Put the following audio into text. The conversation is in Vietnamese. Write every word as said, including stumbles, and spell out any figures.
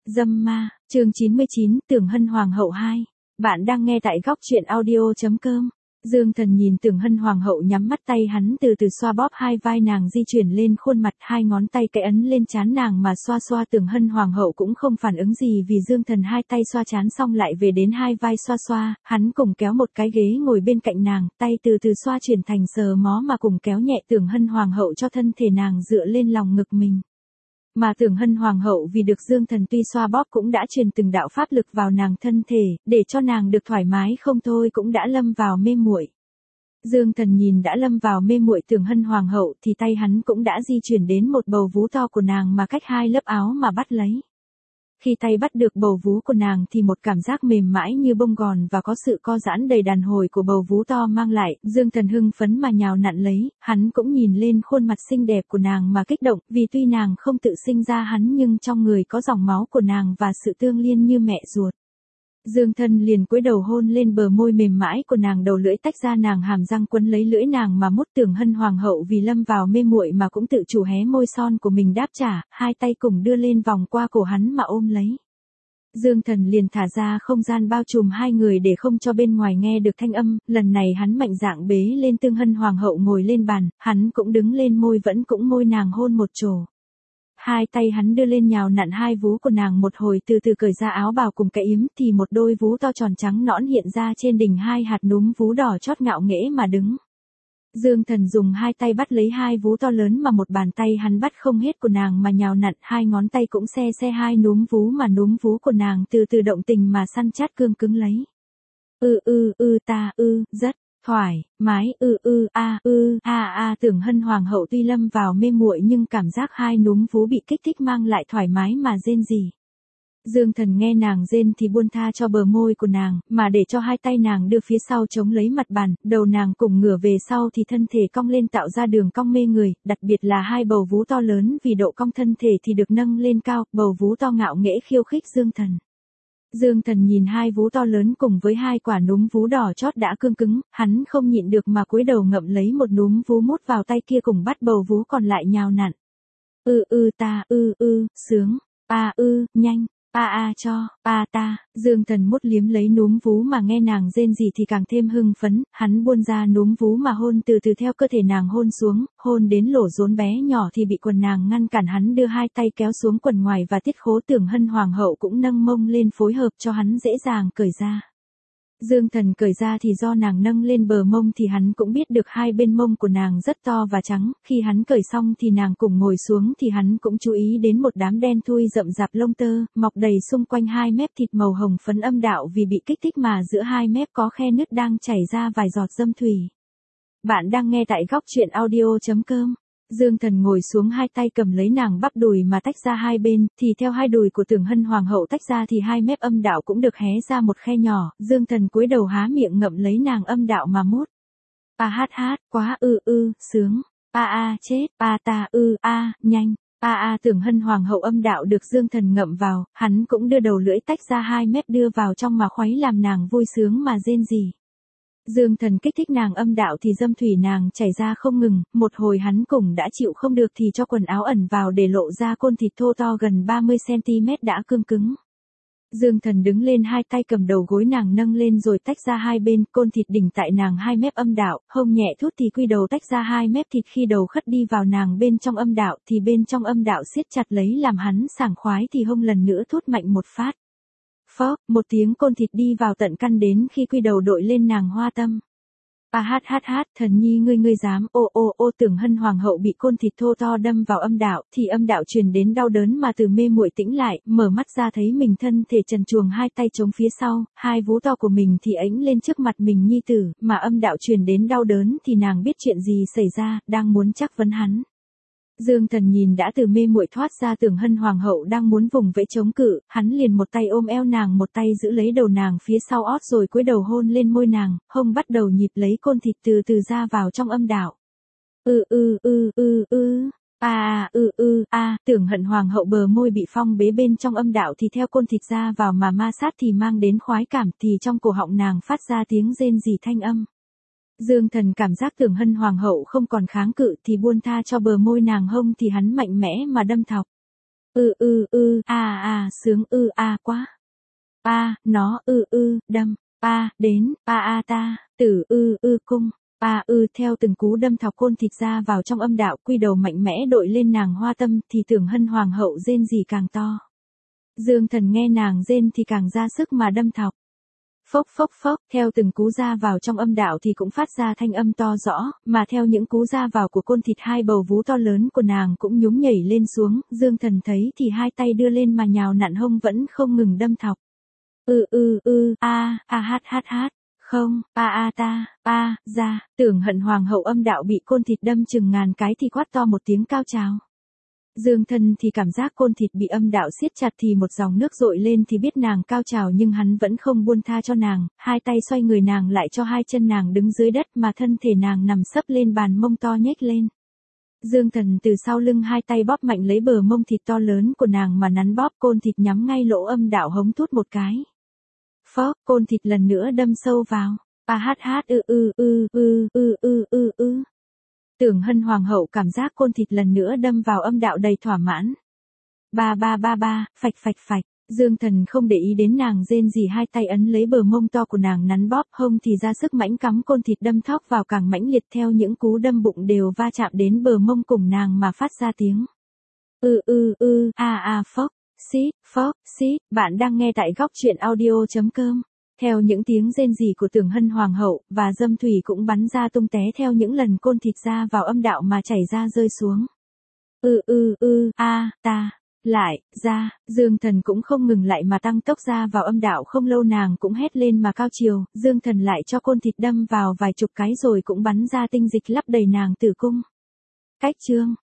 Dâm ma, chương chín mươi chín, Tưởng Hân Hoàng hậu hai. Bạn đang nghe tại góc truyện audio.com. Dương Thần nhìn Tưởng Hân Hoàng hậu nhắm mắt, tay hắn từ từ xoa bóp hai vai nàng, di chuyển lên khuôn mặt, hai ngón tay kẽ ấn lên trán nàng mà xoa xoa. Tưởng Hân Hoàng hậu cũng không phản ứng gì, vì Dương Thần hai tay xoa trán xong lại về đến hai vai xoa xoa, hắn cùng kéo một cái ghế ngồi bên cạnh nàng, tay từ từ xoa chuyển thành sờ mó mà cùng kéo nhẹ Tưởng Hân Hoàng hậu cho thân thể nàng dựa lên lòng ngực mình. Mà Tưởng Hân Hoàng hậu vì được Dương Thần tuy xoa bóp cũng đã truyền từng đạo pháp lực vào nàng thân thể, để cho nàng được thoải mái không thôi cũng đã lâm vào mê muội. Dương Thần nhìn đã lâm vào mê muội Tưởng Hân Hoàng hậu thì tay hắn cũng đã di chuyển đến một bầu vú to của nàng mà cách hai lớp áo mà bắt lấy. Khi tay bắt được bầu vú của nàng thì một cảm giác mềm mãi như bông gòn và có sự co giãn đầy đàn hồi của bầu vú to mang lại, Dương Thần hưng phấn mà nhào nặn lấy, hắn cũng nhìn lên khuôn mặt xinh đẹp của nàng mà kích động, vì tuy nàng không tự sinh ra hắn nhưng trong người có dòng máu của nàng và sự tương liên như mẹ ruột. Dương Thần liền cúi đầu hôn lên bờ môi mềm mãi của nàng, đầu lưỡi tách ra nàng hàm răng quấn lấy lưỡi nàng mà mút. Tưởng Hân Hoàng hậu vì lâm vào mê muội mà cũng tự chủ hé môi son của mình đáp trả, hai tay cùng đưa lên vòng qua cổ hắn mà ôm lấy. Dương Thần liền thả ra không gian bao trùm hai người để không cho bên ngoài nghe được thanh âm, lần này hắn mạnh dạn bế lên Tưởng Hân Hoàng hậu ngồi lên bàn, hắn cũng đứng lên, môi vẫn cũng môi nàng hôn một trồ. Hai tay hắn đưa lên nhào nặn hai vú của nàng một hồi, từ từ cởi ra áo bào cùng cái yếm thì một đôi vú to tròn trắng nõn hiện ra trên đỉnh, hai hạt núm vú đỏ chót ngạo nghễ mà đứng. Dương Thần dùng hai tay bắt lấy hai vú to lớn mà một bàn tay hắn bắt không hết của nàng mà nhào nặn, hai ngón tay cũng xe xe hai núm vú mà núm vú của nàng từ từ động tình mà săn chát cương cứng lấy. Ư ư ư ta ư, rất thoải mái, ư ư a ư a a. Tưởng Hân Hoàng hậu tuy lâm vào mê muội nhưng cảm giác hai núm vú bị kích thích mang lại thoải mái mà rên rỉ. Dương Thần nghe nàng rên thì buông tha cho bờ môi của nàng, mà để cho hai tay nàng đưa phía sau chống lấy mặt bàn, đầu nàng cùng ngửa về sau thì thân thể cong lên tạo ra đường cong mê người, đặc biệt là hai bầu vú to lớn vì độ cong thân thể thì được nâng lên cao, bầu vú to ngạo nghễ khiêu khích Dương Thần. Dương Thần nhìn hai vú to lớn cùng với hai quả núm vú đỏ chót đã cương cứng, hắn không nhịn được mà cúi đầu ngậm lấy một núm vú mút vào tay kia cùng bắt bầu vú còn lại nhào nặn. Ư ư ta ư ư, sướng, a ư, nhanh, a a cho, a ta. Dương Thần mút liếm lấy núm vú mà nghe nàng rên rỉ thì càng thêm hưng phấn, hắn buông ra núm vú mà hôn từ từ theo cơ thể nàng hôn xuống, hôn đến lỗ rốn bé nhỏ thì bị quần nàng ngăn cản, hắn đưa hai tay kéo xuống quần ngoài và tiết khố. Tưởng Hân Hoàng hậu cũng nâng mông lên phối hợp cho hắn dễ dàng cởi ra. Dương Thần cởi ra thì do nàng nâng lên bờ mông thì hắn cũng biết được hai bên mông của nàng rất to và trắng, khi hắn cởi xong thì nàng cùng ngồi xuống thì hắn cũng chú ý đến một đám đen thui rậm rạp lông tơ, mọc đầy xung quanh hai mép thịt màu hồng phấn âm đạo, vì bị kích thích mà giữa hai mép có khe nứt đang chảy ra vài giọt dâm thủy. Bạn đang nghe tại góc truyện audio.com. Dương Thần ngồi xuống, hai tay cầm lấy nàng bắp đùi mà tách ra hai bên, thì theo hai đùi của Tưởng Hân Hoàng hậu tách ra thì hai mép âm đạo cũng được hé ra một khe nhỏ, Dương Thần cúi đầu há miệng ngậm lấy nàng âm đạo mà mút. A hát hát, quá ư ư, sướng, a a chết, a ta ư a, nhanh, a a. Tưởng Hân Hoàng hậu âm đạo được Dương Thần ngậm vào, hắn cũng đưa đầu lưỡi tách ra hai mép đưa vào trong mà khuấy làm nàng vui sướng mà rên rỉ. Dương Thần kích thích nàng âm đạo thì dâm thủy nàng chảy ra không ngừng, một hồi hắn cùng đã chịu không được thì cho quần áo ẩn vào để lộ ra côn thịt thô to gần ba mươi xăng ti mét đã cương cứng. Dương Thần đứng lên, hai tay cầm đầu gối nàng nâng lên rồi tách ra hai bên, côn thịt đỉnh tại nàng hai mép âm đạo, hông nhẹ thút thì quy đầu tách ra hai mép thịt, khi đầu khất đi vào nàng bên trong âm đạo thì bên trong âm đạo siết chặt lấy làm hắn sảng khoái thì hông lần nữa thút mạnh một phát. Phốc, một tiếng côn thịt đi vào tận căn đến khi quy đầu đội lên nàng hoa tâm. A hát hát hát, thần nhi ngươi ngươi dám, ô ô ô. Tưởng Hân Hoàng hậu bị côn thịt thô to đâm vào âm đạo thì âm đạo truyền đến đau đớn mà từ mê muội tĩnh lại, mở mắt ra thấy mình thân thể trần truồng, hai tay chống phía sau, hai vú to của mình thì ánh lên trước mặt mình nhi tử, mà âm đạo truyền đến đau đớn thì nàng biết chuyện gì xảy ra, đang muốn chắc vấn hắn. Dương Thần nhìn đã từ mê muội thoát ra Tưởng Hân Hoàng hậu đang muốn vùng vẫy chống cự, hắn liền một tay ôm eo nàng, một tay giữ lấy đầu nàng phía sau ót rồi cúi đầu hôn lên môi nàng, hông bắt đầu nhịp lấy côn thịt từ từ ra vào trong âm đạo. Ư ư ư ư ư, a a ư ư a. Tưởng Hân Hoàng hậu bờ môi bị phong bế bên trong âm đạo thì theo côn thịt ra vào mà ma sát thì mang đến khoái cảm, thì trong cổ họng nàng phát ra tiếng rên rỉ thanh âm. Dương Thần cảm giác Tưởng Hân Hoàng hậu không còn kháng cự thì buông tha cho bờ môi nàng, hông thì hắn mạnh mẽ mà đâm thọc. ư ư ư, a a, sướng ư a quá. A, nó ư ư, đâm, a, đến, a a ta, tử ư ư cung, a ư theo từng cú đâm thọc côn thịt ra vào trong âm đạo, quy đầu mạnh mẽ đội lên nàng hoa tâm, thì Tưởng Hân hoàng hậu rên rỉ càng to. Dương Thần nghe nàng rên thì càng ra sức mà đâm thọc. Phốc phốc phốc, theo từng cú ra vào trong âm đạo thì cũng phát ra thanh âm to rõ, mà theo những cú ra vào của côn thịt hai bầu vú to lớn của nàng cũng nhún nhảy lên xuống, Dương Thần thấy thì hai tay đưa lên mà nhào nặn hông vẫn không ngừng đâm thọc. Ư ư ư, a, a hát hát hát, không, a a ta, a, ra, Tưởng Hận hoàng hậu âm đạo bị côn thịt đâm chừng ngàn cái thì quát to một tiếng cao trào. Dương Thần thì cảm giác côn thịt bị âm đạo siết chặt thì một dòng nước dội lên thì biết nàng cao trào nhưng hắn vẫn không buông tha cho nàng, hai tay xoay người nàng lại cho hai chân nàng đứng dưới đất mà thân thể nàng nằm sấp lên bàn mông to nhếch lên. Dương Thần từ sau lưng hai tay bóp mạnh lấy bờ mông thịt to lớn của nàng mà nắn bóp, côn thịt nhắm ngay lỗ âm đạo hống thút một cái. Phó, côn thịt lần nữa đâm sâu vào. A hát hát ư ư ư ư ư ư ư ư. Tưởng Hân hoàng hậu cảm giác côn thịt lần nữa đâm vào âm đạo đầy thỏa mãn. Ba ba ba ba, phạch phạch phạch. Dương Thần không để ý đến nàng rên rỉ, hai tay ấn lấy bờ mông to của nàng nắn bóp, hông thì ra sức mãnh cắm côn thịt đâm thóc vào càng mãnh liệt, theo những cú đâm bụng đều va chạm đến bờ mông cùng nàng mà phát ra tiếng. Ư ư ư, a a phốc, xít, phốc, xít, bạn đang nghe tại góc truyện audio.com. Theo những tiếng rên rỉ của Tưởng Hân hoàng hậu, và dâm thủy cũng bắn ra tung té theo những lần côn thịt ra vào âm đạo mà chảy ra rơi xuống. Ư ư ư, a, ta, lại, ra, Dương Thần cũng không ngừng lại mà tăng tốc ra vào âm đạo, không lâu nàng cũng hét lên mà cao chiều, Dương Thần lại cho côn thịt đâm vào vài chục cái rồi cũng bắn ra tinh dịch lấp đầy nàng tử cung. Cách chương